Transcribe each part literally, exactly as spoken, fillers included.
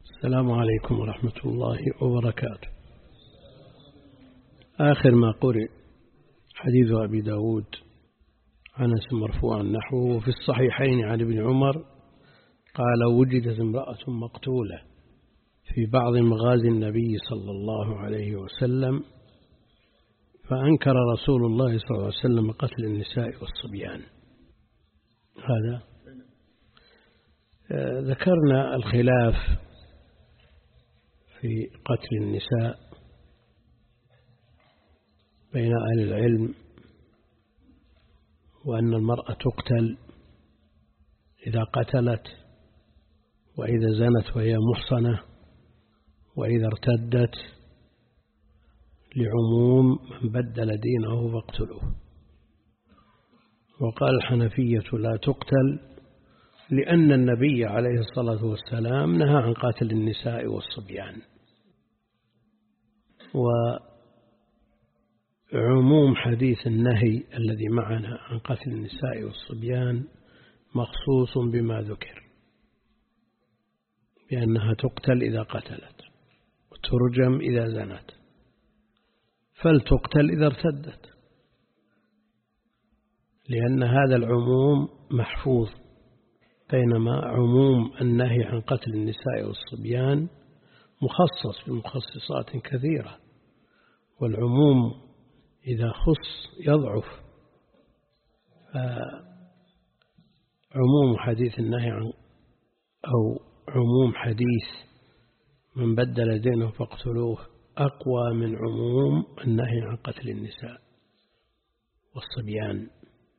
السلام عليكم ورحمة الله وبركاته. آخر ما قرئ حديث أبي داود عن أنس مرفوعا نحوه في الصحيحين عن ابن عمر قال: وجدت امرأة مقتولة في بعض مغازي النبي صلى الله عليه وسلم، فأنكر رسول الله صلى الله عليه وسلم قتل النساء والصبيان. هذا ذكرنا الخلاف في قتل النساء بين أهل العلم، وأن المرأة تقتل إذا قتلت، وإذا زنت وهي محصنة، وإذا ارتدت، لعموم من بدل دينه فاقتلوه. وقال الحنفية لا تقتل لأن النبي عليه الصلاة والسلام نهى عن قتل النساء والصبيان، وعموم حديث النهي الذي معنا عن قتل النساء والصبيان مخصوص بما ذكر، بأنها تقتل إذا قتلت وترجم إذا زنت، فلتقتل إذا ارتدت، لأن هذا العموم محفوظ، بينما عموم النهي عن قتل النساء والصبيان مخصص بمخصصات كثيرة، والعموم إذا خص يضعف. عموم حديث النهي عن أو عموم حديث من بدل دينه فاقتلوه أقوى من عموم النهي عن قتل النساء والصبيان،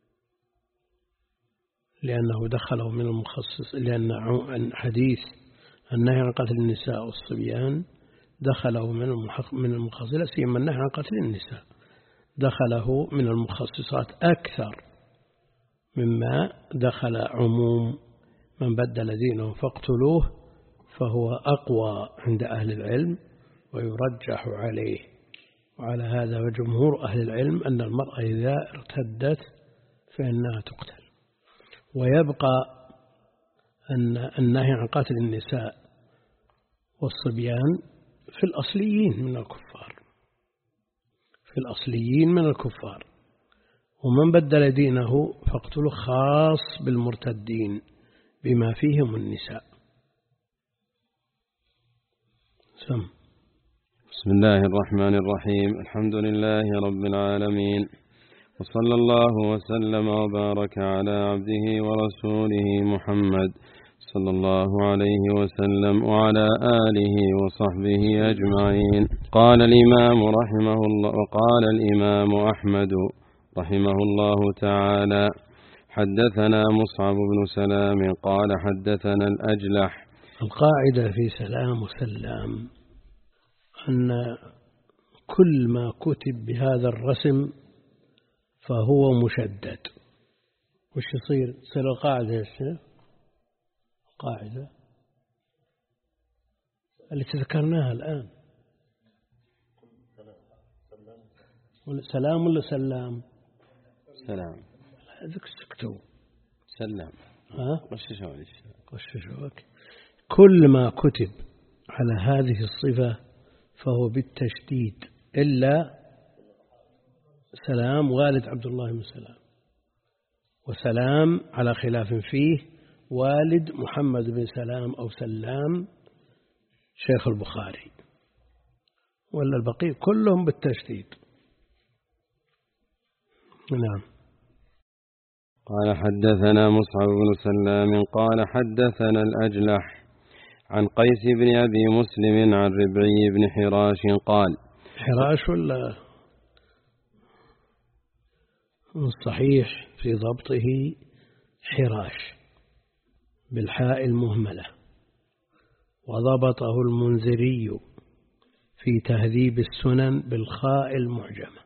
لأنه دخله من المخصص، لأن حديث النهي عن قتل النساء والصبيان دخله من المخصص، لا سيما النهي عن قتل النساء دخله من المخصصات أكثر مما دخل عموم من بدل دينه فاقتلوه، فهو أقوى عند أهل العلم ويرجح عليه. وعلى هذا وجمهور أهل العلم أن المرأة إذا ارتدت فإنها تقتل. ويبقى أن النهي عن قتل النساء والصبيان في الأصليين من الكفار، في الأصليين من الكفار، ومن بدل دينه فاقتلوا خاص بالمرتدين بما فيهم النساء. سم. بسم الله الرحمن الرحيم. الحمد لله رب العالمين، وصلى الله وسلم وبارك على عبده ورسوله محمد صلى الله عليه وسلم وعلى آله وصحبه أجمعين. قال الإمام رحمه الله وقال الإمام أحمد رحمه الله تعالى: حدثنا مصعب بن سلام قال حدثنا الأجلح. القاعدة في سلام وسلام أن كل ما كتب بهذا الرسم فهو مشدد. وش يصير؟ تصير القاعدة يا شيخ، القاعدة التي ذكرناها الآن، سلام ولا سلام؟ سلام. هذاك سكتوا. سلام. ها؟ قششوا قششوا. كل ما كتب على هذه الصفة فهو بالتشديد إلا سلام والد عبد الله بن سلام، وسلام على خلاف فيه والد محمد بن سلام أو سلام شيخ البخاري، ولا البقية كلهم بالتشديد. نعم. قال حدثنا مصعب بن سلام قال حدثنا الأجلح عن قيس بن أبي مسلم عن ربعي بن حراش قال. حراش ولا الصحيح في ضبطه حراش بالحاء المهملة، وضبطه المنذري في تهذيب السنن بالخاء المعجمة،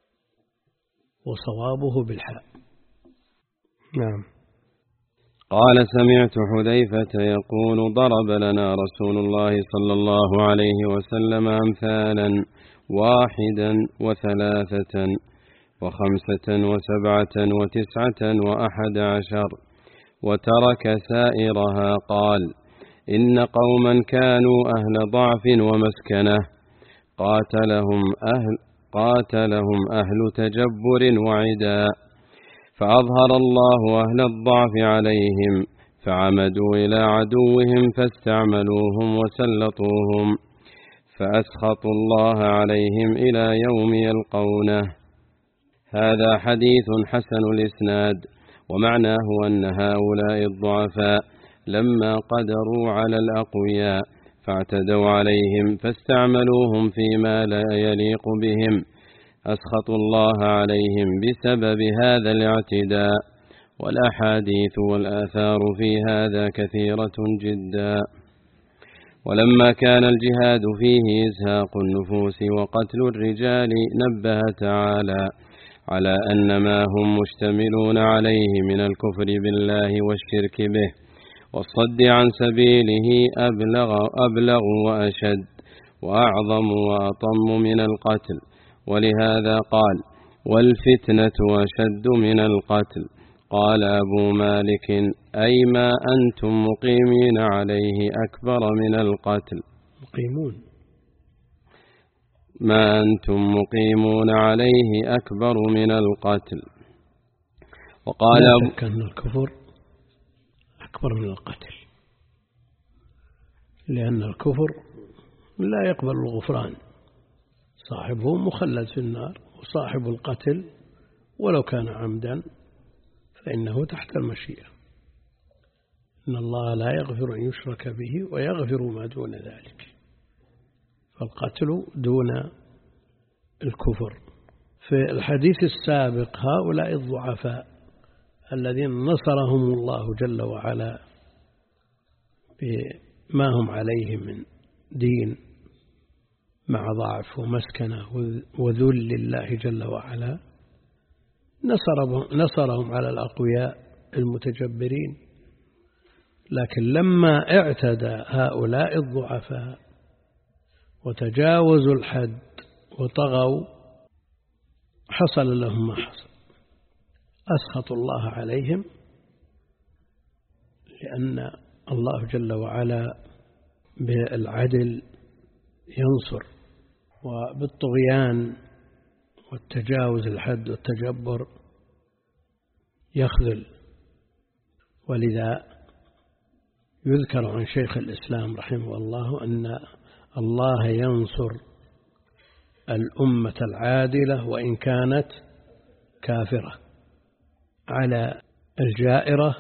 وصوابه بالحاء. نعم. قال سمعت حذيفة يقول: ضرب لنا رسول الله صلى الله عليه وسلم أمثالا واحدا وثلاثة وخمسة وسبعة وتسعة وأحد عشر، وترك سائرها. قال: إن قوما كانوا أهل ضعف ومسكنة قاتلهم أهل, قاتلهم أهل تجبر وعداء، فأظهر الله أهل الضعف عليهم فعمدوا إلى عدوهم فاستعملوهم وسلطوهم، فأسخطوا الله عليهم إلى يوم يلقونه. هذا حديث حسن الإسناد، ومعناه أن هؤلاء الضعفاء لما قدروا على الأقوياء فاعتدوا عليهم فاستعملوهم فيما لا يليق بهم، أسخطوا الله عليهم بسبب هذا الاعتداء. والأحاديث والآثار في هذا كثيرة جدا. ولما كان الجهاد فيه إزهاق النفوس وقتل الرجال نبه تعالى على أن ما هم مشتملون عليه من الكفر بالله والشرك به والصد عن سبيله أبلغ, أبلغ وأشد وأعظم وأطم من القتل، ولهذا قال: والفتنة أشد من القتل. قال أبو مالك: أي ما أنتم مقيمين عليه أكبر من القتل. مقيمون ما أنتم مقيمون عليه أكبر من القتل. وقال لا شك أن الكفر أكبر من القتل، لأن الكفر لا يقبل الغفران، صاحبه مخلد في النار، وصاحب القتل ولو كان عمدا فإنه تحت المشيئة. إن الله لا يغفر أن يشرك به ويغفر ما دون ذلك، فالقتل دون الكفر. في الحديث السابق هؤلاء الضعفاء الذين نصرهم الله جل وعلا بما هم عليه من دين مع ضعف ومسكنة وذل لله جل وعلا، نصرهم على الأقوياء المتجبرين. لكن لما اعتدى هؤلاء الضعفاء وتجاوزوا الحد وطغوا حصل لهم ما حصل، أسخطوا الله عليهم، لأن الله جل وعلا بالعدل ينصر، وبالطغيان والتجاوز الحد والتجبر يخذل. ولذا يذكر عن شيخ الإسلام رحمه الله أن الله ينصر الأمة العادلة وإن كانت كافرة على الجائرة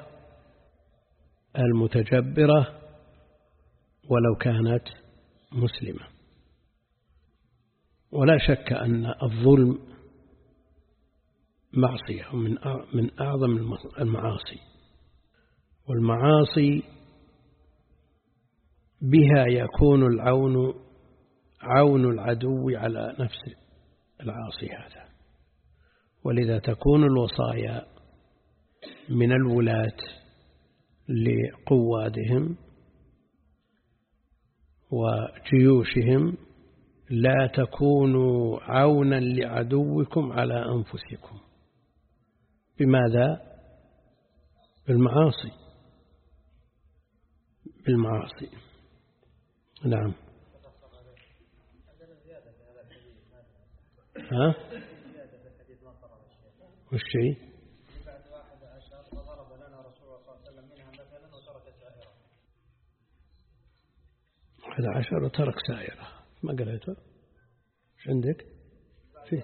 المتجبرة ولو كانت مسلمة. ولا شك أن الظلم معصية من أعظم المعاصي، والمعاصي بها يكون العون عون العدو على نفس العاصي هذا. ولذا تكون الوصايا من الولاة لقوادهم وجيوشهم: لا تكونوا عونا لعدوكم على أنفسكم. بماذا؟ بالمعاصي بالمعاصي نعم. ها؟ وش شيء؟ أحد عشر وترك سائرة، ما قريته؟ ايش عندك؟ فيه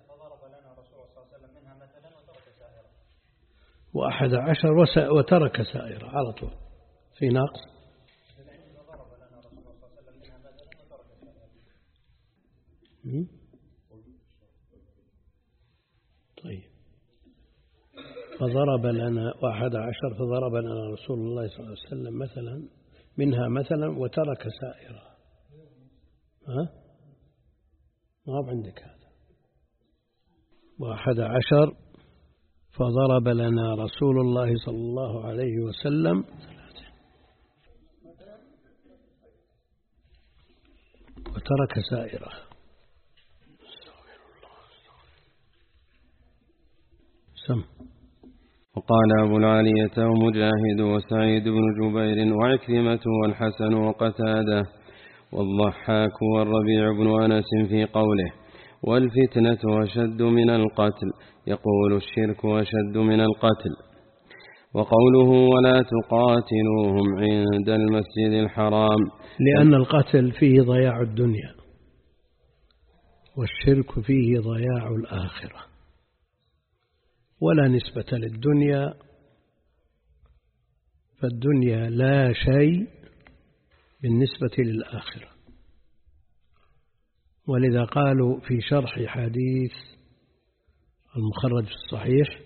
وأحد عشر وترك سائرة على طول، في ناقص. طيب. فضرب لنا واحد عشر فضرب لنا رسول الله صلى الله عليه وسلم مثلا منها مثلا وترك سائرة. ها؟ ما عندك هذا. واحد عشر فضرب لنا رسول الله صلى الله عليه وسلم وترك سائرة. سم. وقال أبو العالية ومجاهد وسعيد بن جبير وعكرمة والحسن وقتادة والضحاك والربيع بن أنس في قوله والفتنة أشد من القتل، يقول الشرك أشد من القتل. وقوله ولا تقاتلوهم عند المسجد الحرام، لأن القتل فيه ضياع الدنيا والشرك فيه ضياع الآخرة، ولا نسبة للدنيا، فالدنيا لا شيء بالنسبة للآخرة. ولذا قالوا في شرح حديث المخرج في الصحيح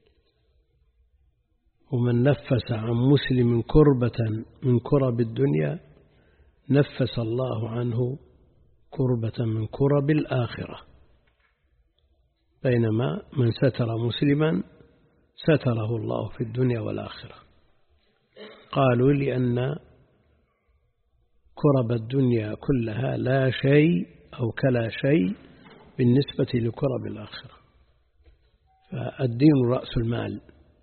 ومن نفس عن مسلم كربة من كرب الدنيا نفس الله عنه كربة من كرب الآخرة، بينما من ستر مسلما ستره الله في الدنيا والآخرة. قالوا لأن كرب الدنيا كلها لا شيء أو كلا شيء بالنسبة لكرب الآخرة، فالدين رأس المال،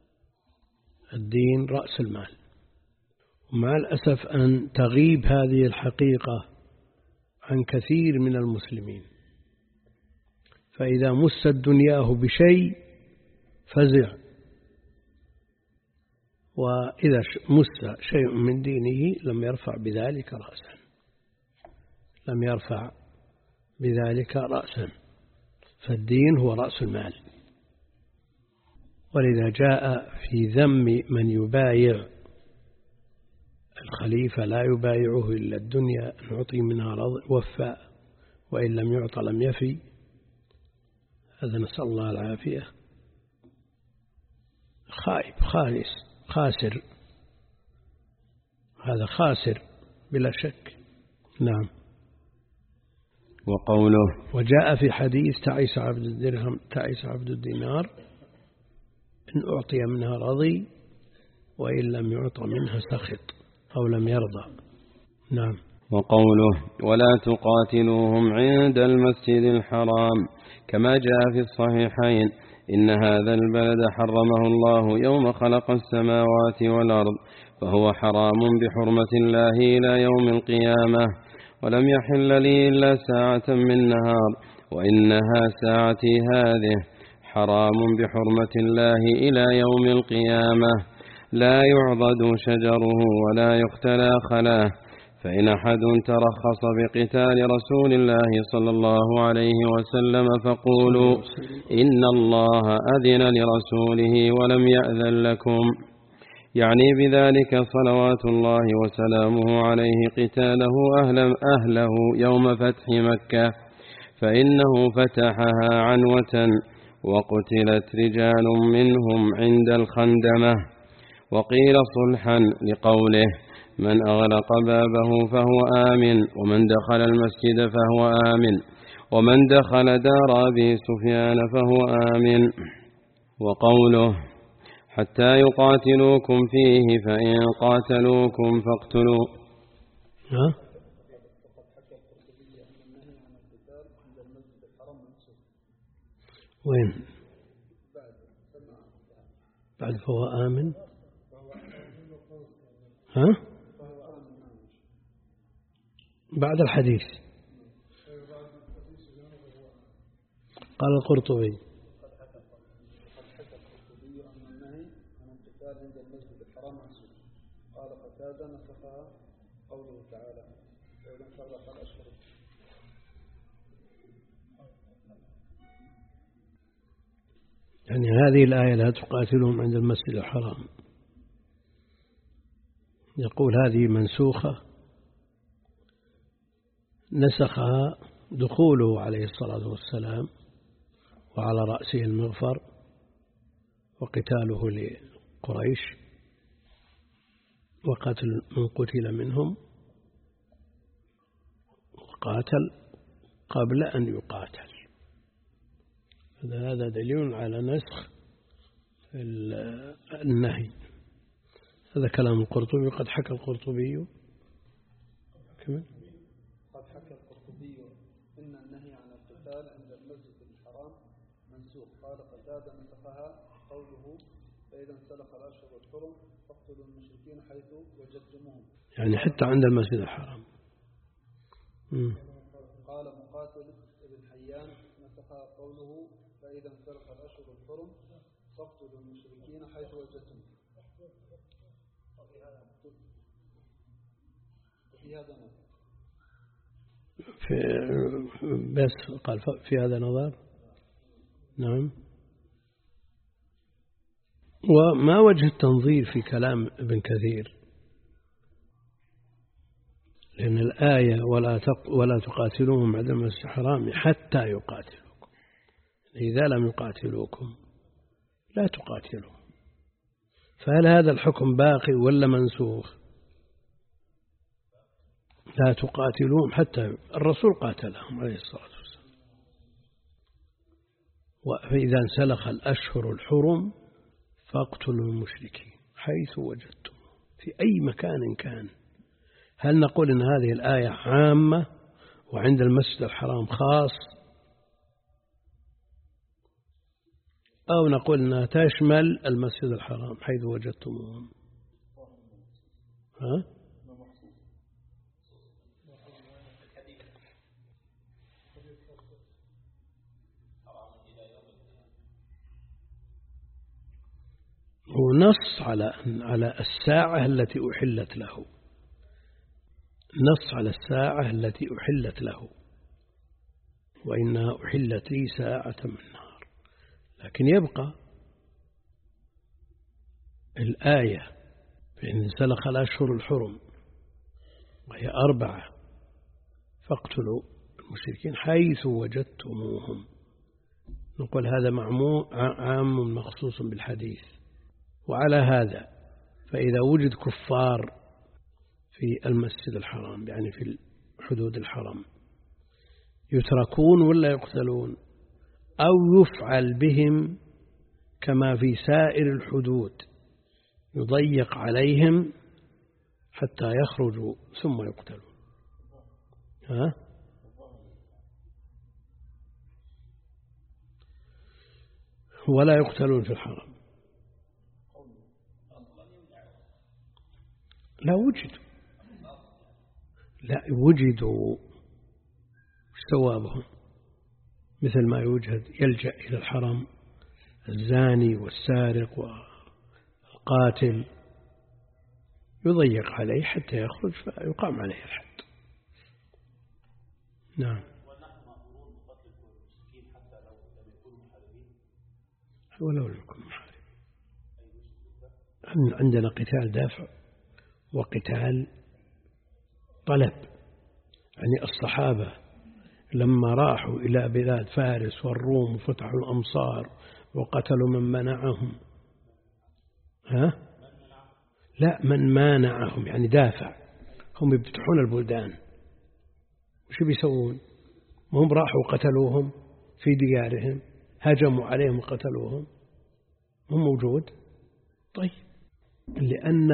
الدين رأس المال. ومع الأسف أن تغيب هذه الحقيقة عن كثير من المسلمين، فإذا مس دنياه بشيء فزع، وإذا مس شيء من دينه لم يرفع بذلك رأسا، لم يرفع بذلك رأسا، فالدين هو رأس المال. ولذا جاء في ذم من يبايع الخليفة لا يبايعه إلا الدنيا، أن يعطي منها وفى وإن لم يعط لم يفي، هذا نسأل الله العافية، خائب خالص خاسر، هذا خاسر بلا شك. نعم. وقوله وجاء في حديث تعيس عبد الدرهم تعيس عبد الدينار، إن أعطي منها رضي وإن لم يعط منها سخط أو لم يرضى. نعم. وقوله ولا تقاتلوهم عند المسجد الحرام، كما جاء في الصحيحين إن هذا البلد حرمه الله يوم خلق السماوات والأرض، فهو حرام بحرمة الله إلى يوم القيامة، ولم يحل لي إلا ساعة من نهار، وإنها ساعتي هذه، حرام بحرمة الله إلى يوم القيامة، لا يعضد شجره ولا يقتلى خلاه. فإن أحد ترخص بقتال رسول الله صلى الله عليه وسلم فقولوا إن الله أذن لرسوله ولم يأذن لكم، يعني بذلك صلوات الله وسلامه عليه قتاله أهل أهله يوم فتح مكة، فإنه فتحها عنوة وقتلت رجال منهم عند الخندمة. وقيل صلحا لقوله من أغلق بابه فهو آمن، ومن دخل المسجد فهو آمن، ومن دخل دار أبي سفيان فهو آمن. وقوله حتى يقاتلوكم فيه فإن قاتلوكم فاقتلوا. ها؟ وين؟ بعد فهو آمن. ها؟ بعد الحديث قال القرطبي يعني هذه الآية لا تقاتلهم عند المسجد الحرام، يقول هذه منسوخة، نسخها دخوله عليه الصلاة والسلام وعلى رأسه المغفر وقتاله لقريش وقتل من قتل منهم، وقاتل قبل أن يقاتل. هذا دليل على نسخ النهي. هذا كلام القرطبي. قد حكى القرطبي كمان قد حكى القرطبي إن النهي عن القتال عند المسجد الحرام منسوخ. قال قتادة نسخها قوله فإن فإذا انسلخ الأشهر الحرم فاقتلوا المشركين حيث وجدتموهم. يعني حتى عند المسجد الحرام. مم. قال مقاتل ابن حيان نسخ قوله فإذا انسلخ الأشهر الحرم فاقتلوا المشركين حيث وجدتموهم. في هذا نظر. في بس قال في هذا نظر. نعم. وما وجه التنظير في كلام ابن كثير؟ لأن الآية ولا ولا تقاتلوهم عند المسجد الحرام حتى يقاتلوكم، إذا لم يقاتلوكم لا تقاتلوهم. فهل هذا الحكم باقي ولا منسوخ؟ لا تقاتلوهم حتى الرسول قاتلهم عليه الصلاة والسلام. فإذا انسلخ الأشهر الحرم فاقتلوا المشركين حيث وجدتم في أي مكان كان. هل نقول إن هذه الآية عامة وعند المسجد الحرام خاص، أو نقول إنها تشمل المسجد الحرام حيث وجدتموهم؟ ها؟ هو نص على على الساعة التي أحلت له، نص على الساعة التي أحلت له، وإنها أحلت لي ساعة من نهار. لكن يبقى الآية فإن انسلخ الأشهر الحرم وهي أربعة فاقتلوا المشركين حيث وجدتموهم. نقول هذا عام مخصوص بالحديث. وعلى هذا فإذا وجد كفار في المسجد الحرام يعني في حدود الحرم يتركون ولا يقتلون، أو يفعل بهم كما في سائر الحدود يضيق عليهم حتى يخرجوا ثم يقتلون؟ ها؟ ولا يقتلون في الحرم. لا وجدوا، لا وجدوا ثوابهم مثل ما يوجد يلجأ إلى الحرم الزاني والسارق والقاتل يضيق عليه حتى يخرج فيقام عليه الحد. نعم. ولو لم يكونوا محاربين. عندنا قتال دافع وقتال طلب. يعني الصحابة لما راحوا إلى بلاد فارس والروم وفتحوا الأمصار وقتلوا من منعهم، ها؟ لا، من مانعهم يعني دافع. هم يفتحون البلدان وش بيسوون؟ هم راحوا قتلوهم في ديارهم، هجموا عليهم وقتلوهم، هم موجود. طيب لأن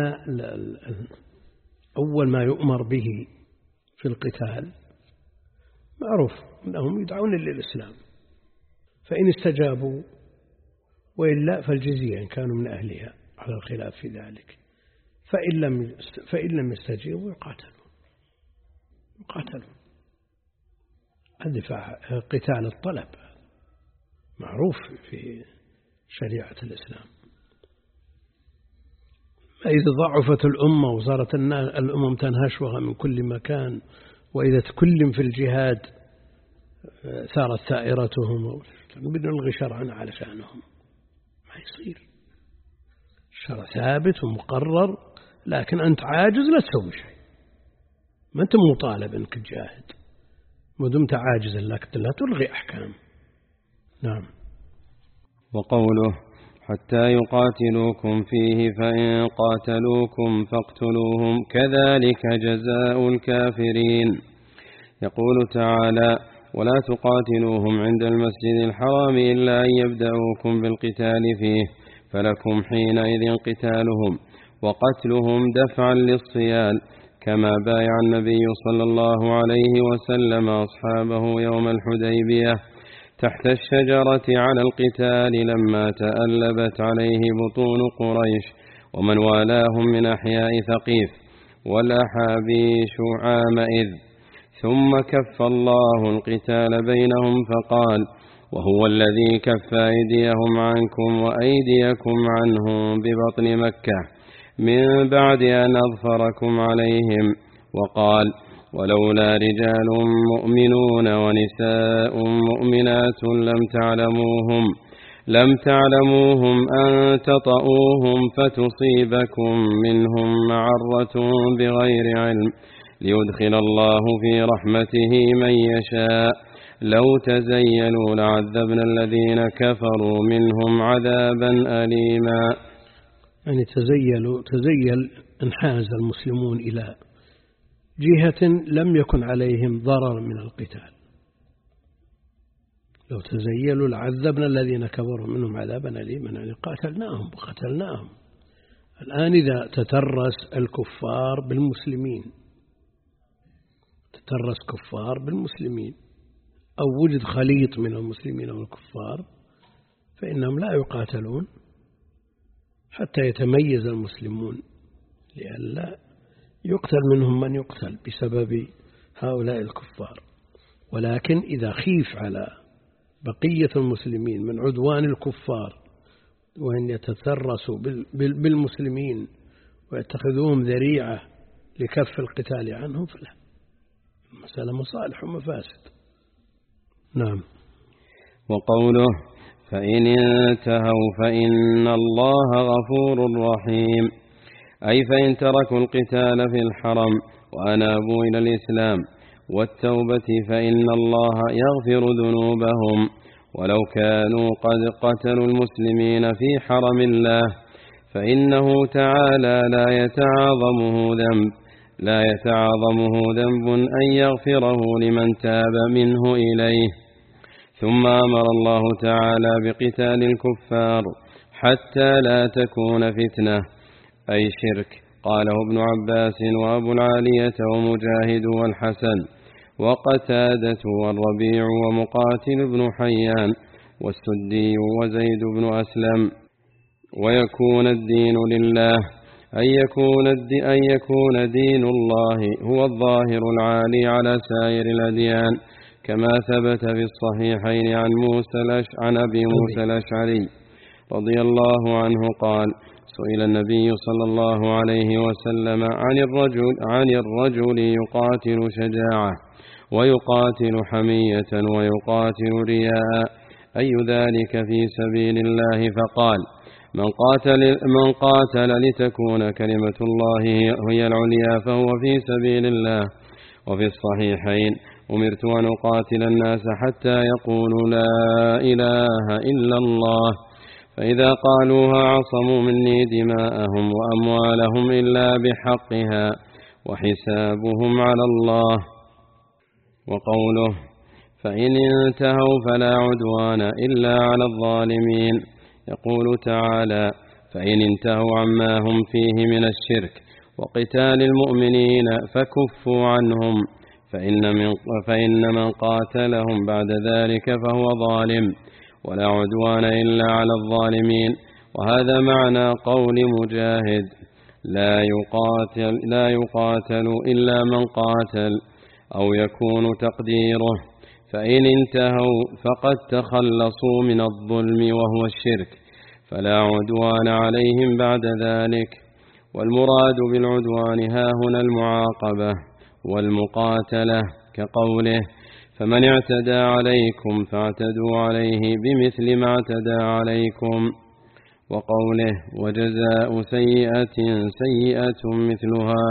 أول ما يؤمر به في القتال معروف أنهم يدعون للإسلام، فإن استجابوا وإلا فالجزية إن كانوا من أهلها على الخلاف في ذلك، فإن لم فإن لم يستجيبوا يقاتلون يقاتلون. الدفاع قتال الطلب معروف في شريعة الإسلام. إذا ضعفت الأمة وصارت الأمم تنهشها من كل مكان، وإذا كل في الجهاد ثارت ثائرتهم بنلغي شرعا على شأنهم، ما يصير. الشرع ثابت ومقرر، لكن أنت عاجز لا تسوي شيء، ما أنت مطالب أنك تجاهد، ما دمت عاجزا لكن لا تلغي أحكام. نعم. وقوله حتى يقاتلوكم فيه فإن قاتلوكم فاقتلوهم كذلك جزاء الكافرين. يقول تعالى ولا تقاتلوهم عند المسجد الحرام إلا أن يبدأوكم بالقتال فيه فلكم حينئذ قتالهم وقتلهم دفعا للصيال كما بايع النبي صلى الله عليه وسلم أصحابه يوم الحديبية تحت الشجرة على القتال لما تألبت عليه بطون قريش ومن والاهم من أحياء ثقيف والأحابيش عامئذ، ثم كف الله القتال بينهم فقال: وهو الذي كف أيديهم عنكم وأيديكم عنهم ببطن مكة من بعد أن أظفركم عليهم، وقال: ولولا رجال مؤمنون ونساء مؤمنات لم تعلموهم لم تعلموهم أن تطؤوهم فتصيبكم منهم معرة بغير علم ليدخل الله في رحمته من يشاء، لو تزيلوا لعذبنا الذين كفروا منهم عذابا أليما. يعني تزيلوا تزيل انحاز المسلمون إلى جهة لم يكن عليهم ضرر من القتال، لو تزيلوا لعذبنا الذين كفروا منهم عذابا أليما، يعني قاتلناهم وقتلناهم. الآن إذا تترس الكفار بالمسلمين تترس كفار بالمسلمين أو وجد خليط من المسلمين والكفار فإنهم لا يقاتلون حتى يتميز المسلمون لئلا يقتل منهم من يقتل بسبب هؤلاء الكفار. ولكن إذا خيف على بقية المسلمين من عدوان الكفار وأن يتترسوا بالمسلمين ويتخذوهم ذريعة لكف القتال عنهم فلا، المسألة مصالح ومفاسد. نعم. وقوله: فإن انتهوا فإن الله غفور رحيم، أي فإن تركوا القتال في الحرم وأنابوا إلى الإسلام والتوبة فإن الله يغفر ذنوبهم، ولو كانوا قد قتلوا المسلمين في حرم الله فإنه تعالى لا يتعاظمه ذنب لا يتعاظمه ذنب أن يغفره لمن تاب منه إليه. ثم أمر الله تعالى بقتال الكفار حتى لا تكون فتنة، أي شرك، قاله ابن عباس وأبو العالية ومجاهد والحسن وقتادة والربيع ومقاتل بن حيان والسدي وزيد بن أسلم. ويكون الدين لله، أن يكون, أن يكون دين الله هو الظاهر العالي على سائر الأديان، كما ثبت في الصحيحين عن موسى عن أبي موسى الأشعري رضي الله عنه قال: سئل النبي صلى الله عليه وسلم عن الرجل عن الرجل يقاتل شجاعة ويقاتل حمية ويقاتل رياء، أي ذلك في سبيل الله؟ فقال: من قاتل, من قاتل لتكون كلمة الله هي العليا فهو في سبيل الله. وفي الصحيحين: أمرت أن أقاتل الناس حتى يقولوا لا إله إلا الله، فإذا قالوها عصموا مني دماءهم وأموالهم إلا بحقها وحسابهم على الله. وقوله: فإن انتهوا فلا عدوان إلا على الظالمين، يقول تعالى: فإن انتهوا عما هم فيه من الشرك وقتال المؤمنين فكفوا عنهم، فإن من, فإن من قاتلهم بعد ذلك فهو ظالم، ولا عدوان إلا على الظالمين. وهذا معنى قول مجاهد: لا يقاتل, لا يقاتل إلا من قاتل، أو يكون تقديره: فإن انتهوا فقد تخلصوا من الظلم وهو الشرك، فلا عدوان عليهم بعد ذلك. والمراد بالعدوان ها هنا المعاقبة والمقاتلة، كقوله: فمن اعتدى عليكم فاعتدوا عليه بمثل ما اعتدى عليكم. وقوله: وجزاء سيئة سيئة مثلها.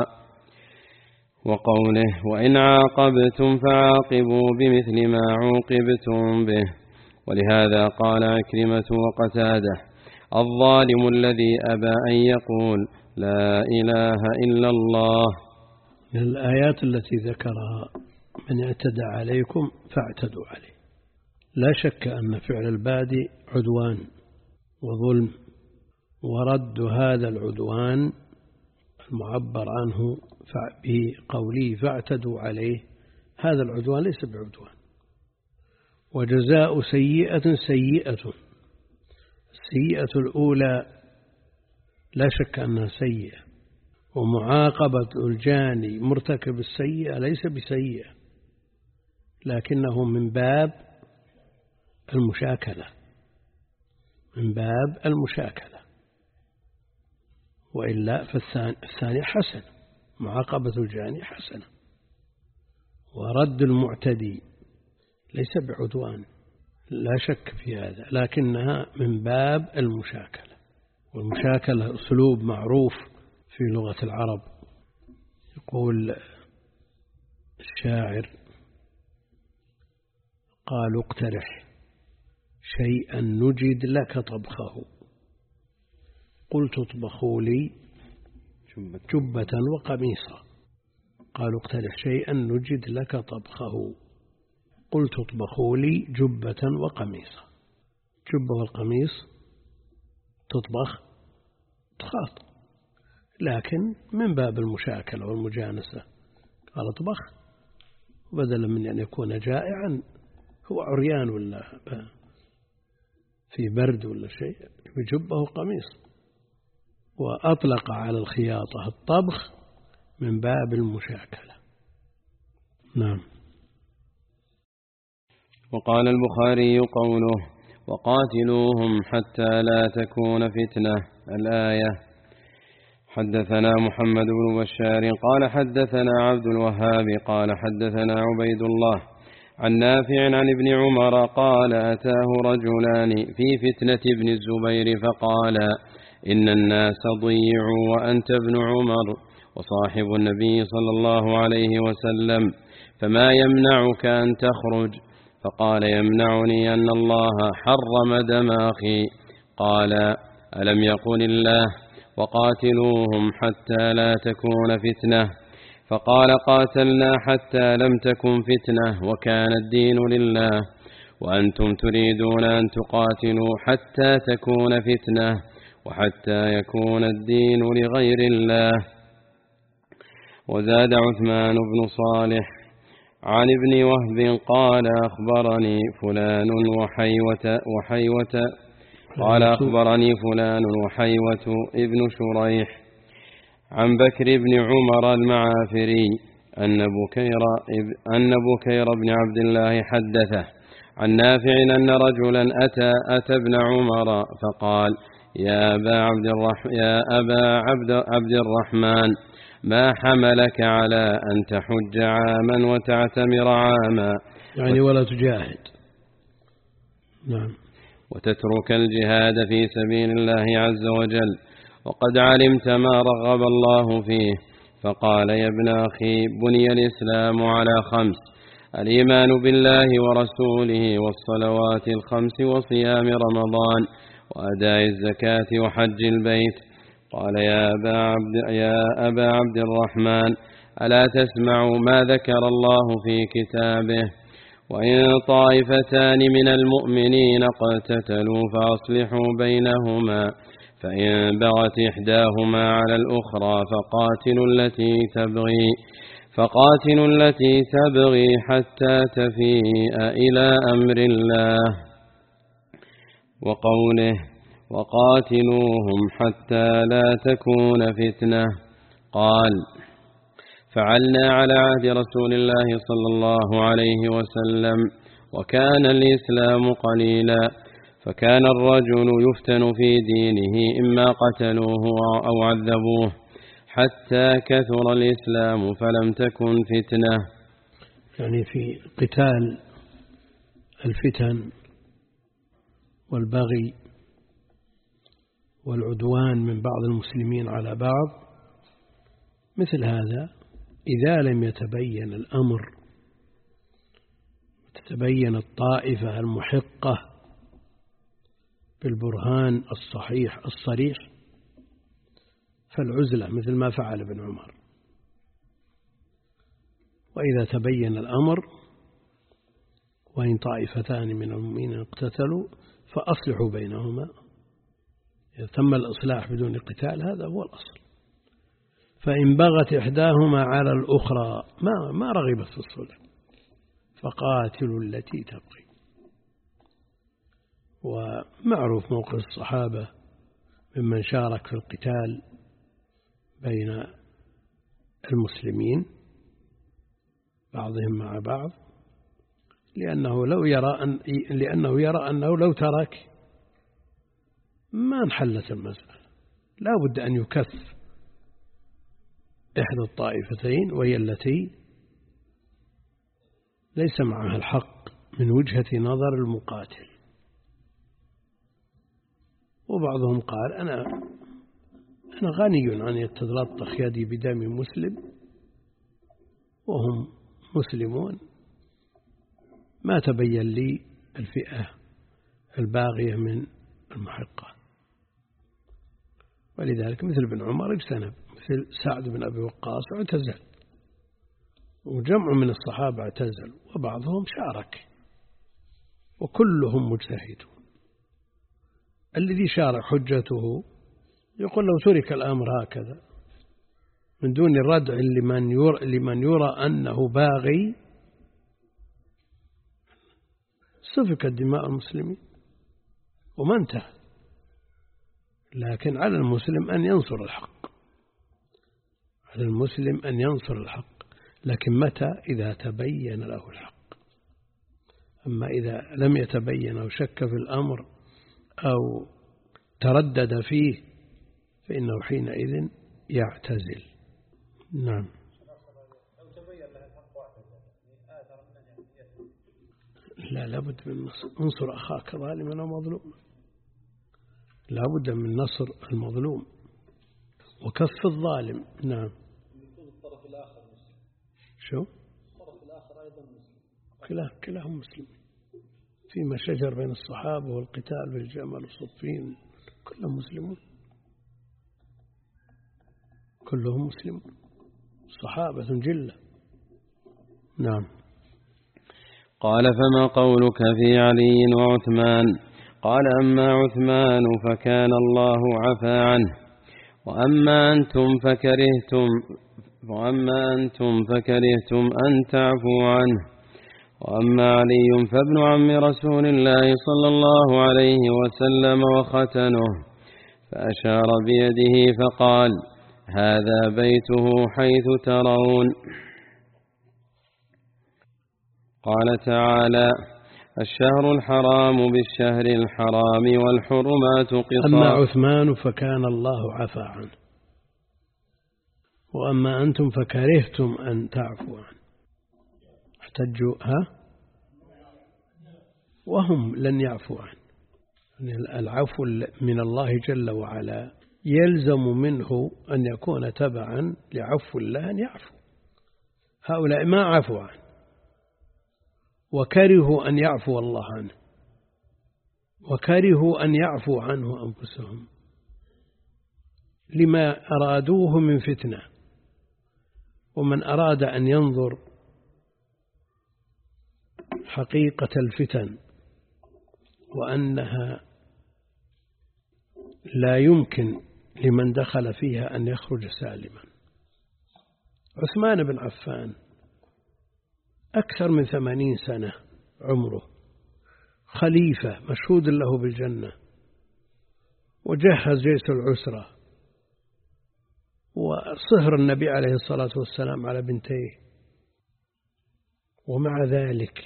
وقوله: وإن عاقبتم فعاقبوا بمثل ما عوقبتم به. ولهذا قال عكرمة وقتادة: الظالم الذي أبى أن يقول لا إله إلا الله. من الآيات التي ذكرها: من اعتدى عليكم فاعتدوا عليه. لا شك أن فعل البادئ عدوان وظلم، ورد هذا العدوان المعبر عنه بقوله فاعتدوا عليه، هذا العدوان ليس بعدوان، وجزاء سيئة سيئة. السيئة الأولى لا شك أنها سيئة، ومعاقبة الجاني مرتكب السيئة ليس بسيئة، لكنه من باب المشاكلة، من باب المشاكلة، وإلا فالثاني حسن، معاقبة الجاني حسنة، ورد المعتدي ليس بعدوان، لا شك في هذا، لكنها من باب المشاكلة. والمشاكلة أسلوب معروف في لغة العرب. يقول الشاعر: قالوا اقترح شيئا نجد لك طبخه، قلت اطبخوا لي جبة وقميصا. قالوا اقترح شيئا نجد لك طبخه، قلت اطبخوا لي جبة وقميصا. جبة والقميص تطبخ تخاط، لكن من باب المشاكلة والمجانسة قال اطبخ، بدلا من أن يكون جائعا هو عريان ولا في برد ولا شيء بجبة وقميص، وأطلق على الخياطة الطبخ من باب المشاكلة. نعم. وقال البخاري قوله: وقاتلوهم حتى لا تكون فتنة، الآية. حدثنا محمد بن بشار قال حدثنا عبد الوهاب قال حدثنا عبيد الله عن نافع عن ابن عمر قال: أتاه رجلان في فتنة ابن الزبير فقال: إن الناس ضيعوا وأنت ابن عمر وصاحب النبي صلى الله عليه وسلم، فما يمنعك أن تخرج؟ فقال: يمنعني أن الله حرم دم أخي. قال: ألم يقل الله: وقاتلوهم حتى لا تكون فتنة؟ فقال: قاتلنا حتى لم تكن فتنة وكان الدين لله، وأنتم تريدون أن تقاتلوا حتى تكون فتنة وحتى يكون الدين لغير الله. وزاد عثمان بن صالح عن ابن وهب قال: أخبرني فلان وحيوة وحيوة قال أخبرني فلان وحيوة ابن شريح عن بكر بن عمر المعافري أن بكير, أن بكير بن عبد الله حدثه عن نافع أن رجلا أتى, أتى ابن عمر فقال: يا أبا عبد, الرح يا أبا عبد, عبد الرحمن، ما حملك على أن تحج عاما وتعتمر عاما، يعني ولا تجاهد، نعم، وتترك الجهاد في سبيل الله عز وجل، وقد علمت ما رغب الله فيه؟ فقال: يا ابن أخي، بني الإسلام على خمس: الإيمان بالله ورسوله والصلوات الخمس وصيام رمضان وأداء الزكاة وحج البيت. قال: يا أبا عبد, يا أبا عبد الرحمن، ألا تسمع ما ذكر الله في كتابه: وإن طائفتان من المؤمنين اقتتلوا فأصلحوا بينهما، فإن بغت إحداهما على الأخرى فقاتلوا التي تبغي فقاتلوا التي تبغي حتى تفيء إلى أمر الله. وقوله: وقاتلوهم حتى لا تكون فتنة، قال: فعلنا على عهد رسول الله صلى الله عليه وسلم، وكان الإسلام قليلا، فكان الرجل يفتن في دينه إما قتلوه أو عذبوه، حتى كثر الإسلام فلم تكن فتنة. يعني في قتال الفتن والبغي والعدوان من بعض المسلمين على بعض، مثل هذا إذا لم يتبين الأمر، تتبين الطائفة المحقة بالبرهان الصحيح الصريح، فالعزلة مثل ما فعل ابن عمر. وإذا تبين الأمر وإن طائفتان من المؤمنين اقتتلوا فأصلحوا بينهما، إذا تم الإصلاح بدون قتال هذا هو الأصل. فإن بغت إحداهما على الأخرى ما ما رغبت في الصلح فقاتلوا التي تبغي. ومعروف موقف الصحابة ممن شارك في القتال بين المسلمين بعضهم مع بعض، لأنه لو يرى أن لأنه يرى أنه لو ترك ما انحلت المسألة، لا بد أن يكف إحدى الطائفتين وهي التي ليس معها الحق من وجهة نظر المقاتل. وبعضهم قال أنا أنا غني عن يتلطخ يدي بدم مسلم وهم مسلمون، ما تبين لي الفئة الباغية من المحقة. ولذلك مثل ابن عمر اجتنب، مثل سعد بن أبي وقاص اعتزل، وجمع من الصحابة اعتزل، وبعضهم شارك، وكلهم مجتهدون. الذي شارك حجته يقول لو ترك الأمر هكذا من دون الردع لمن يرى, لمن يرى أنه باغي سفكت دماء المسلمين وما انتهى. لكن على المسلم أن ينصر الحق، على المسلم أن ينصر الحق، لكن متى؟ إذا تبين له الحق. أما إذا لم يتبين أو شك في الأمر أو تردد فيه فإنه حينئذ يعتزل. نعم. لا لابد من نصر، انصر أخاك ظالما ومظلوما، لابد من نصر المظلوم وكف الظالم. نعم. الطرف الآخر مسلم. شو؟ الطرف الآخر أيضا مسلم. كلاه كلاهم مسلم. فيما شجر بين الصحابة والقتال بالجمل والصفين كلهم مسلمون، كلهم مسلمون، صحابة جلة. نعم. قال فما قولك في علي وعثمان؟ قال أما عثمان فكان الله عفا عنه، وأما أنتم فكرهتم وأما أنتم فكرهتم أن تعفوا عنه، وأما علي فابن عم رسول الله صلى الله عليه وسلم وختنه. فأشار بيده فقال هذا بيته حيث ترون. قال تعالى الشهر الحرام بالشهر الحرام والحرمات قصاص. أما عثمان فكان الله عفا عنه، وأما أنتم فكرهتم أن تعفوا عنه. احتجوا ها وهم لن يعفوا عنه. العفو من الله جل وعلا يلزم منه أن يكون تبعا لعفو الله أن يعفو. هؤلاء ما عفوا عنه وكرهوا أن يعفو الله عنه، وكرهوا أن يعفو عنه أنفسهم لما أرادوه من فتنة. ومن أراد أن ينظر حقيقة الفتن وأنها لا يمكن لمن دخل فيها أن يخرج سالما. عثمان بن عفان أكثر من ثمانين سنة عمره، خليفة مشهود له بالجنة، وجهز جيش العسرة، وصهر النبي عليه الصلاة والسلام على بنتيه، ومع ذلك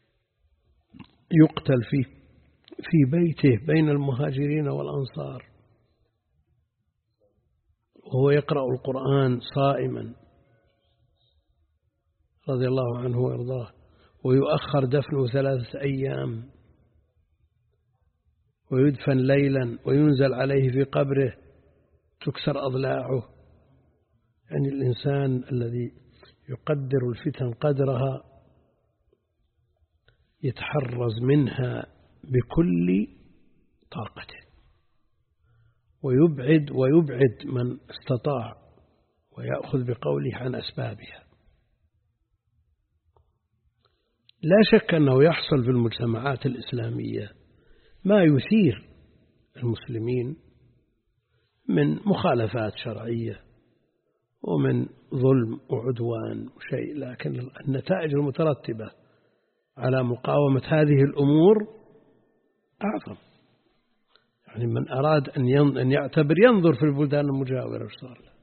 يقتل في في بيته بين المهاجرين والأنصار وهو يقرأ القرآن صائما رضي الله عنه وارضاه، ويؤخر دفنه ثلاثة أيام ويدفن ليلا وينزل عليه في قبره تكسر أضلاعه. يعني الإنسان الذي يقدر الفتن قدرها يتحرز منها بكل طاقته، ويبعد ويبعد من استطاع، ويأخذ بقوله عن أسبابها. لا شك أنه يحصل في المجتمعات الإسلامية ما يثير المسلمين من مخالفات شرعية ومن ظلم وعدوان وشيء، لكن النتائج المترتبة على مقاومة هذه الأمور أعظم. يعني من أراد أن أن يعتبر ينظر في البلدان المجاورة وش صار له.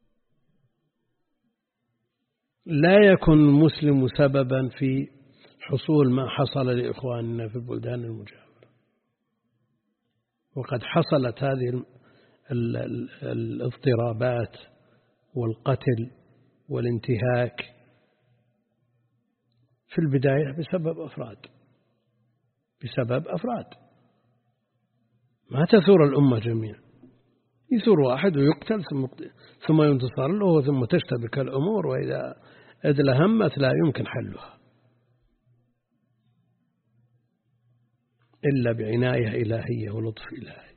لا يكن المسلم سببا في حصول ما حصل لإخواننا في البلدان المجاورة. وقد حصلت هذه الاضطرابات والقتل والانتهاك في البداية بسبب أفراد بسبب أفراد ما تثور الأمة جميعا. يثور واحد ويقتل ثم ثم ينتصر له ثم تشتبك الأمور، وإذا أدلى همت لا يمكن حلها إلا بعناية إلهية ولطف إلهي.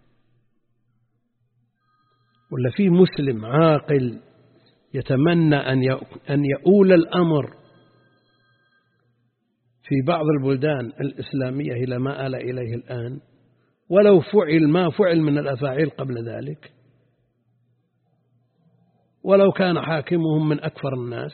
ولا في مسلم عاقل يتمنى أن يؤول الأمر في بعض البلدان الإسلامية إلى ما آل إليه الآن، ولو فعل ما فعل من الأفاعيل قبل ذلك، ولو كان حاكمهم من أكثر الناس.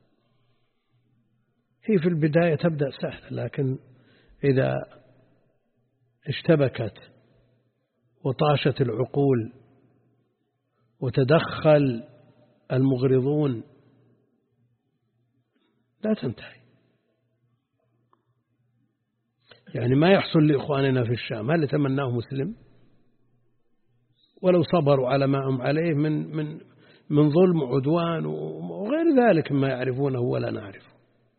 هي في البداية تبدأ سهلة، لكن إذا اشتبكت وطاشت العقول وتدخل المغرضون لا تنتهي. يعني ما يحصل لإخواننا في الشام هل يتمناه مسلم؟ ولو صبروا على ما هم عليه من من من ظلم وعدوان وغير ذلك مما يعرفونه ولا نعرفه.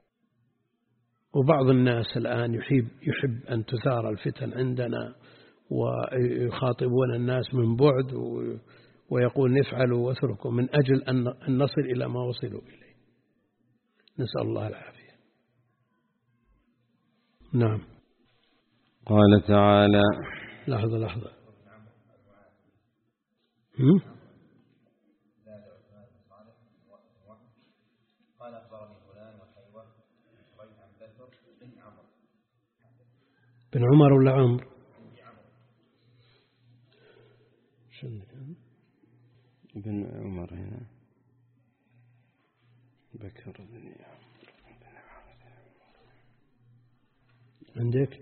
وبعض الناس الآن يحب يحب أن تثار الفتن عندنا ويخاطبون الناس من بعد ويقول نفعلوا واتركوا من أجل أن نصل إلى ما وصلوا إليه. نسأل الله العافية. نعم. قال تعالى لحظة لحظة هم؟ قال أخبرني فلان وحيوة عن بكر بن عمرو بن عمر ولا عمرو؟ بن عمر هنا بكر بن عندك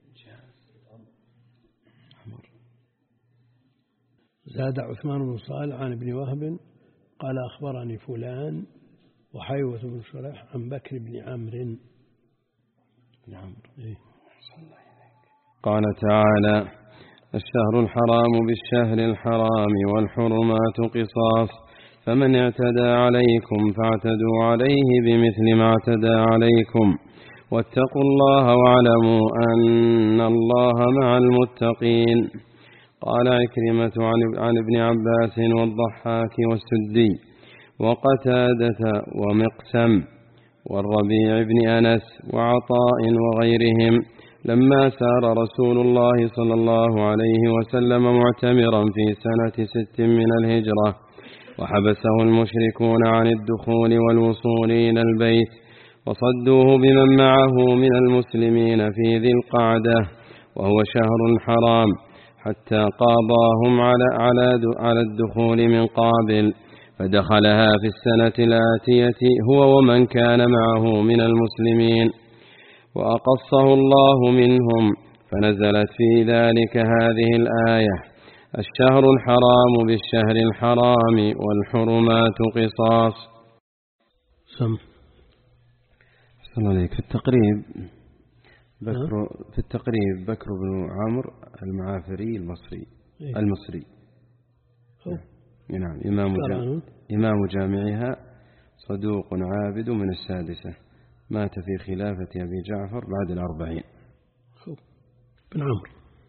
زاد عثمان بن صالح عن ابن وهب قال أخبرني فلان وحيوة بن شريح عن بكر بن عمرو بن عمرو. إيه؟ قال تعالى الشهر الحرام بالشهر الحرام والحرمات قصاص فمن اعتدى عليكم فاعتدوا عليه بمثل ما اعتدى عليكم واتقوا الله واعلموا أن الله مع المتقين. قال عكرمة عن ابن عباس والضحاك والسدي وقتادة ومقسم والربيع بن أنس وعطاء وغيرهم لما سار رسول الله صلى الله عليه وسلم معتمرا في سنة ست من الهجرة وحبسه المشركون عن الدخول والوصول إلى البيت وصدوه بمن معه من المسلمين في ذي القعدة وهو شهر حرام حتى قاضاهم على, على, على الدخول من قابل فدخلها في السنة الآتية هو ومن كان معه من المسلمين وأقصه الله منهم فنزلت في ذلك هذه الآية الشهر الحرام بالشهر الحرام والحرمات قصاص. سم صلى الله عليك. في التقريب بكر في التقريب بكر بن عمرو المعافري المصري إيه؟ المصري هو. نعم إمام, جامع إمام جامعها صدوق عابد من السادسة مات في خلافة أبي جعفر بعد الأربعين. هو. بن عمرو.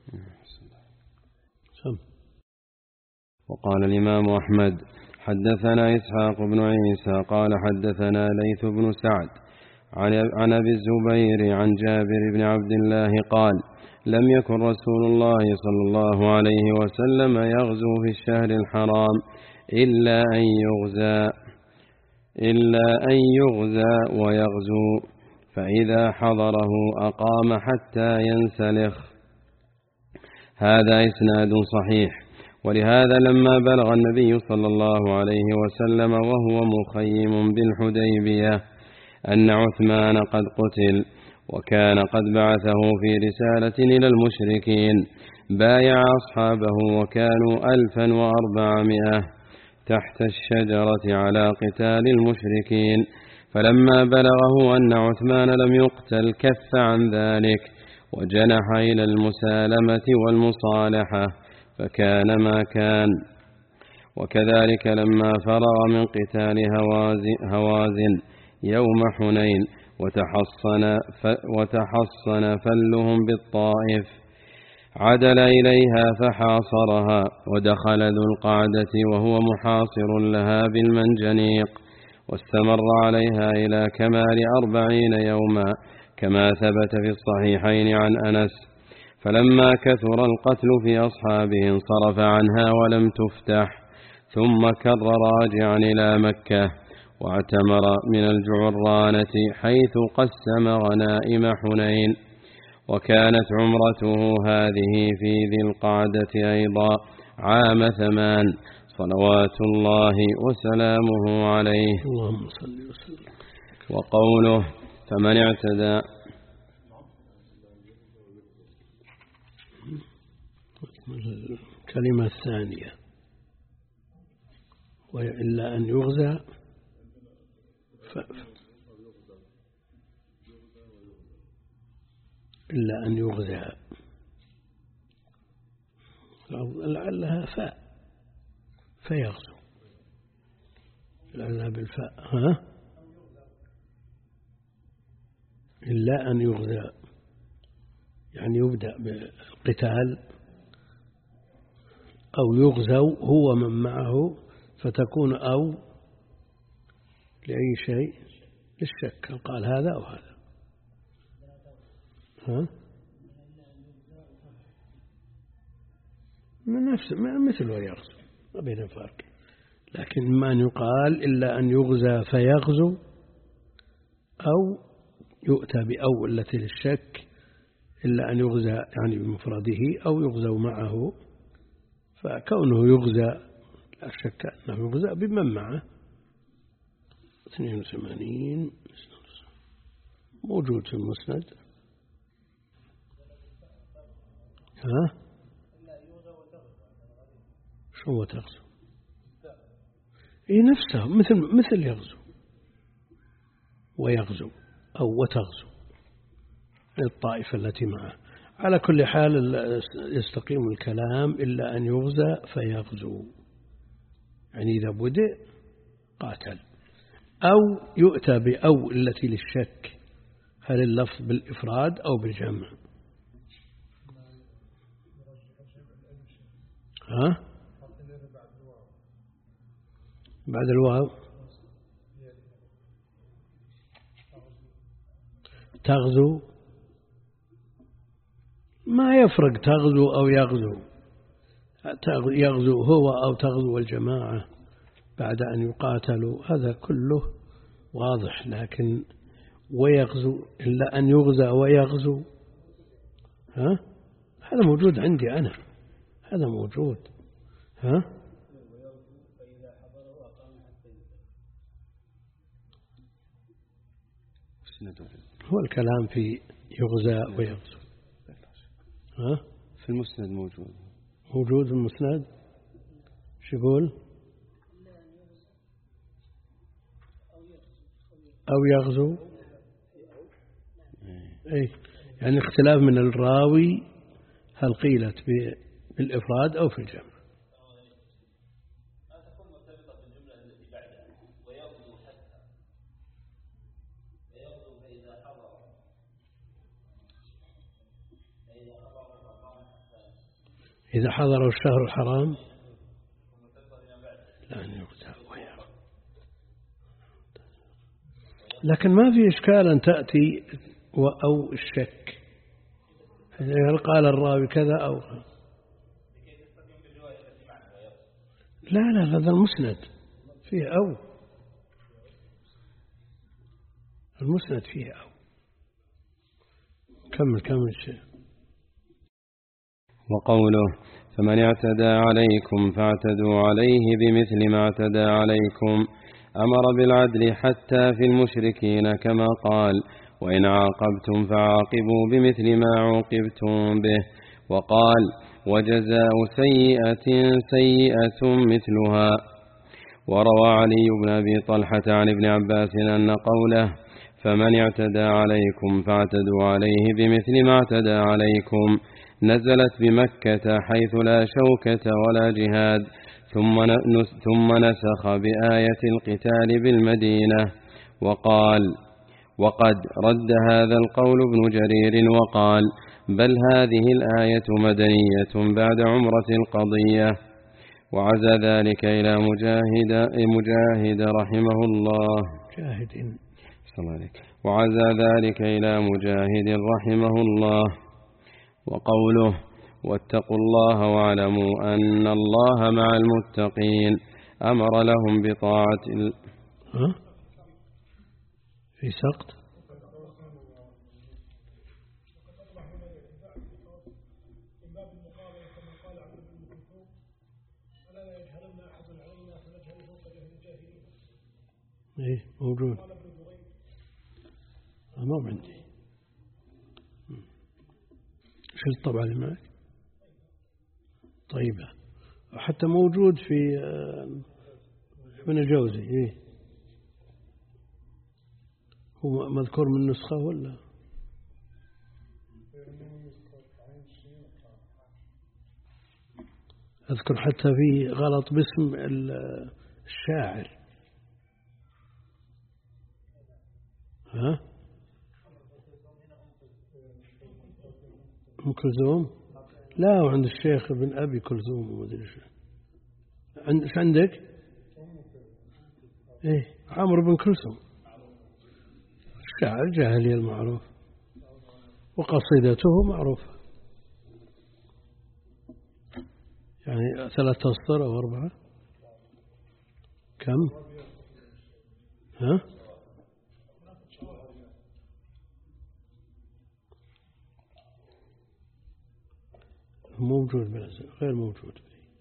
سم. وقال الإمام أحمد حدثنا إسحاق بن عيسى قال حدثنا ليث بن سعد عن أبي الزبير عن جابر بن عبد الله قال لم يكن رسول الله صلى الله عليه وسلم يغزو في الشهر الحرام إلا أن يغزى إلا أن يغزى ويغزو فإذا حضره أقام حتى ينسلخ. هذا إسناد صحيح. ولهذا لما بلغ النبي صلى الله عليه وسلم وهو مخيم بالحديبية أن عثمان قد قتل وكان قد بعثه في رسالة إلى المشركين، بايع أصحابه وكانوا ألفا وأربعمائة تحت الشجرة على قتال المشركين. فلما بلغه أن عثمان لم يقتل كف عن ذلك وجنح إلى المسالمة والمصالحة، فكان ما كان. وكذلك لما فرغ من قتال هوازن يوم حنين وتحصن, وتحصن فلهم بالطائف، عدل إليها فحاصرها ودخل ذو القعدة وهو محاصر لها بالمنجنيق، واستمر عليها إلى كمال أربعين يوما كما ثبت في الصحيحين عن أنس. فلما كثر القتل في أصحابه انصرف عنها ولم تفتح، ثم كر راجعا إلى مكة واعتمر من الجعرانة حيث قسم غنائم حنين. وكانت عمرته هذه في ذي القعدة أيضا عام ثمان صلوات الله وسلامه عليه. اللهم صل وسلم. وقوله فمن اعتدى الكلمة الثانية وإلا أن يغزى ف... إلا أن يغزى لعلها فاء فيغزو، لعلها بالفاء ها إلا أن يغزى يعني يبدأ بالقتال أو يغزو هو من معه، فتكون أو لأي شيء للشك، قال هذا أو هذا ها من نفس مثل ويغزو ما بين فرق، لكن ما يقال إلا أن يغزى فيغزو أو يؤتى بأو التي للشك، إلا أن يغزى يعني بمفرده أو يغزو معه، فكونه يغزى لا شك أنه يغزى بمن معه. اثنين وثمانين موجود في المسند ها شو تغزو إيه نفسه مثل مثل يغزو ويغزو أو وتغزو الطائفة التي معه. على كل حال يستقيم الكلام إلا أن يغزى فيغزو، يعني إذا بدأ قاتل، أو يؤتى بأو التي للشك هل اللفظ بالإفراد أو بالجمع ها بعد الواو تغزو ما يفرق تغزو أو يغزو، يغزو هو أو تغزو الجماعة بعد أن يقاتلوا هذا كله واضح، لكن ويغزو إلا أن يغزى ويغزو ها هذا موجود عندي أنا، هذا موجود ها هو الكلام في يغزى ويغزو ها في المسند موجود موجود في المسند. شو يقول أو يغزو أي يعني اختلاف من الراوي هل قيلت بالإفراد أو في الجمع. إذا حضروا الشهر الحرام لا أن يغزى ويغزو، لكن ما في إشكال أن تأتي أو الشك هل قال الراوي كذا أو لا لا هذا المسند فيه أو المسند فيه أو كمل كمل شيء. وقوله فمن اعتدى عليكم فاعتدوا عليه بمثل ما اعتدى عليكم، أمر بالعدل حتى في المشركين كما قال وإن عاقبتم فعاقبوا بمثل ما عوقبتم به، وقال وجزاء سيئة سيئة مثلها. وروى علي بن أبي طلحة عن ابن عباس أن قوله فمن اعتدى عليكم فاعتدوا عليه بمثل ما اعتدى عليكم نزلت بمكة حيث لا شوكة ولا جهاد، ثم نسخ بآية القتال بالمدينة. وقال وقد رد هذا القول ابن جرير وقال بل هذه الآية مدنية بعد عمرة القضية. وعزى ذلك إلى مجاهد مجاهد رحمه الله جاهد وعزى ذلك إلى مجاهد رحمه الله. وقوله واتقوا الله واعلموا أن الله مع المتقين أمر لهم بطاعة ال... ها؟ في سقط ايه موجود ما عندي شو الطبعة اللي معك طيبة حتى موجود في ابن الجوزي ايه هو مذكور من نسخة ولا أذكر حتى في غلط باسم الشاعر ها أم كلثوم لا وعند الشيخ ابن أبي كلثوم ومدري شو عند ايش عندك ايه عمرو بن كلثوم الشاعر الجاهلي المعروف وقصيدته معروفة يعني ثلاثة أسطر أو أربعة كم ها موجود بالأسف غير موجود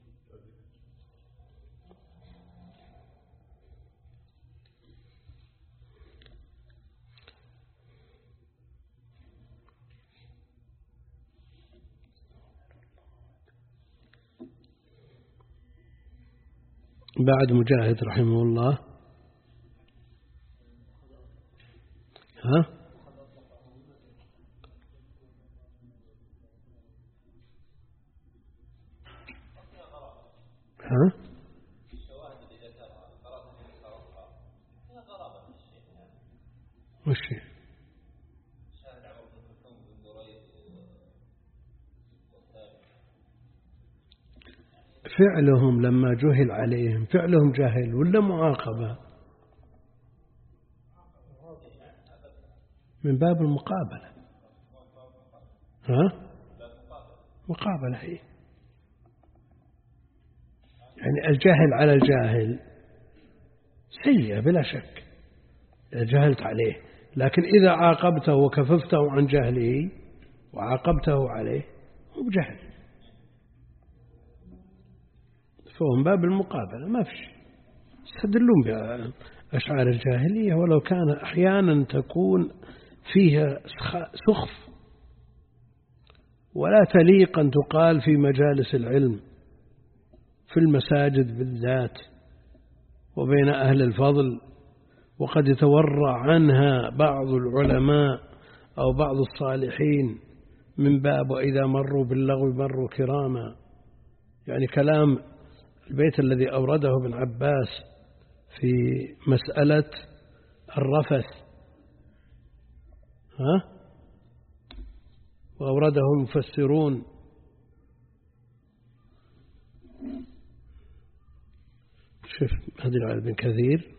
بعد مجاهد رحمه الله ها ها وش فعلهم لما جهل عليهم فعلهم جاهل ولا معاقبة من باب المقابلة ها مقابلة هي يعني الجاهل على الجاهل سيئة بلا شك جهلت عليه، لكن إذا عاقبته وكففته عن جهله وعاقبته عليه هو بجهل فهو من باب المقابلة ما فيش يستدلون بأشعار الجاهلية ولو كان أحيانا تكون فيها سخف ولا تليق أن تقال في مجالس العلم في المساجد بالذات وبين أهل الفضل، وقد يتورع عنها بعض العلماء أو بعض الصالحين من باب وإذا مروا باللغو مروا كراما. يعني كلام البيت الذي أورده ابن عباس في مسألة الرفث ها وأورده المفسرون شوف هذه على ابن كثير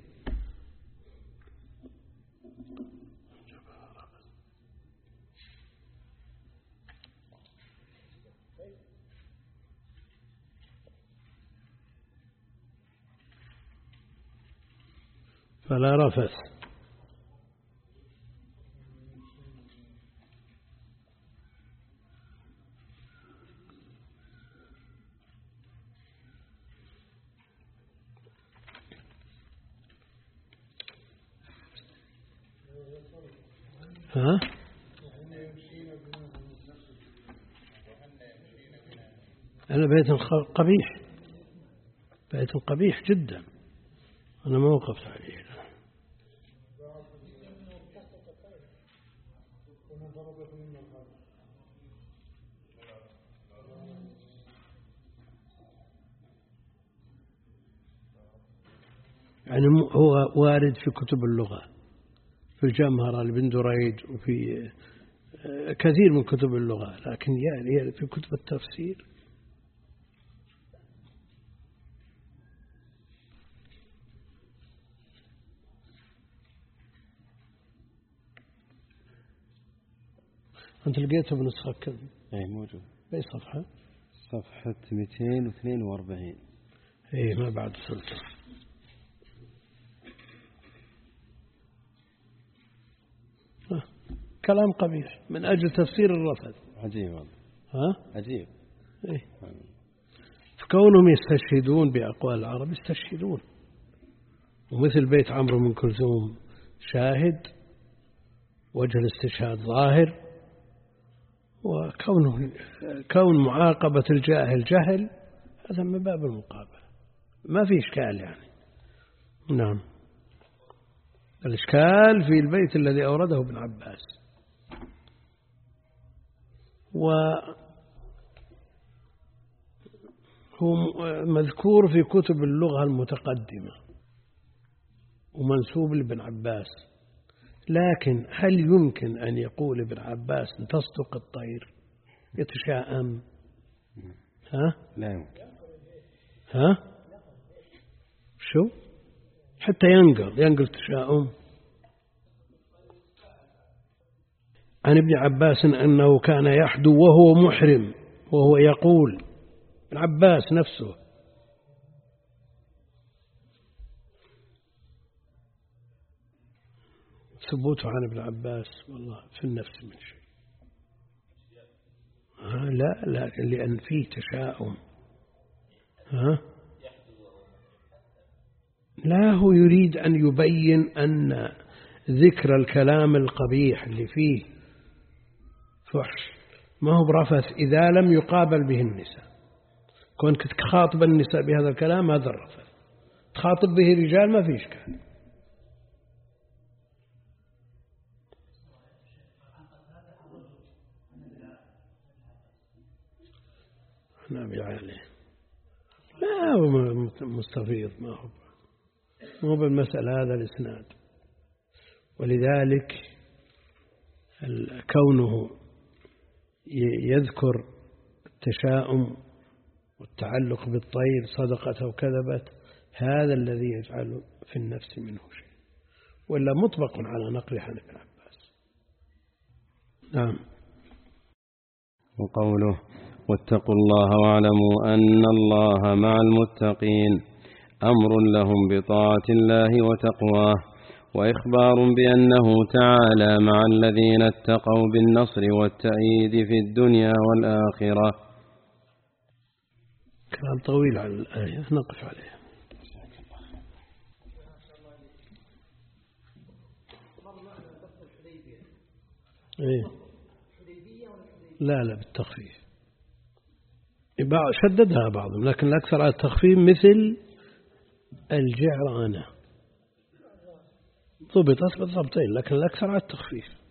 فلا رفث ها؟ أنا بيت قبيح، بيت قبيح جدا، أنا ما وقفت عليه. يعني هو وارد في كتب اللغة، في الجمهرة لابن دريد وفي كثير من كتب اللغة، لكن يعني في كتب التفسير أنت لقيته بنسخة كم؟ أي موجود. أي صفحة؟ صفحة مئتين واثنين وأربعين. إيه ما بعد وصلته. كلام قبيح من أجل تفسير الرفض. عجيب والله. ها؟ عجيب. إيه. فكونهم يستشهدون بأقوال العرب يستشهدون، ومثل بيت عمرو بن كلثوم شاهد، وجه الاستشهاد ظاهر، وكونه كون معاقبة الجاهل جهل هذا من باب المقابلة، ما في إشكال يعني. نعم، الإشكال في البيت الذي أورده ابن عباس، وهو مذكور في كتب اللغة المتقدمة ومنسوب لابن عباس، لكن هل يمكن أن يقول ابن عباس أن تصدق الطير يتشاءم؟ ها؟ لا يمكن. ها؟ شو؟ حتى ينقل ينقل تشاؤم. عن ابن عباس أنه كان يحدو وهو محرم، وهو يقول ابن عباس نفسه ثبوته عن ابن عباس والله في النفس من شيء. ها لا لا لأن فيه تشاؤم. ها لا، هو يريد أن يبين أن ذكر الكلام القبيح اللي فيه فحش ما هو برفث إذا لم يقابل به النساء. كونك تخاطب النساء بهذا الكلام هذا الرفث، تخاطب به رجال ما فيه إشكال. نبي عليه لا هو مستفيض، ما هو مو بالمسألة هذا الإسناد. ولذلك كونه يذكر التشاؤم والتعلق بالطير صدقت أو كذبت هذا الذي يجعل في النفس منه شيء، ولا مطبق على نقل عن ابن عباس. نعم. وقوله واتقوا الله واعلموا أن الله مع المتقين أمر لهم بطاعة الله وتقواه، وإخبار بأنه تعالى مع الذين اتقوا بالنصر والتأييد في الدنيا والآخرة. كلام طويل على الآية نقف عليه. إيه؟ لا لا بالتخفيف، شددها بعضهم، لكن الأكثر على التخفيف مثل الجعرانة ضبطت بالضبطين، لكن الأكثر على التخفيف.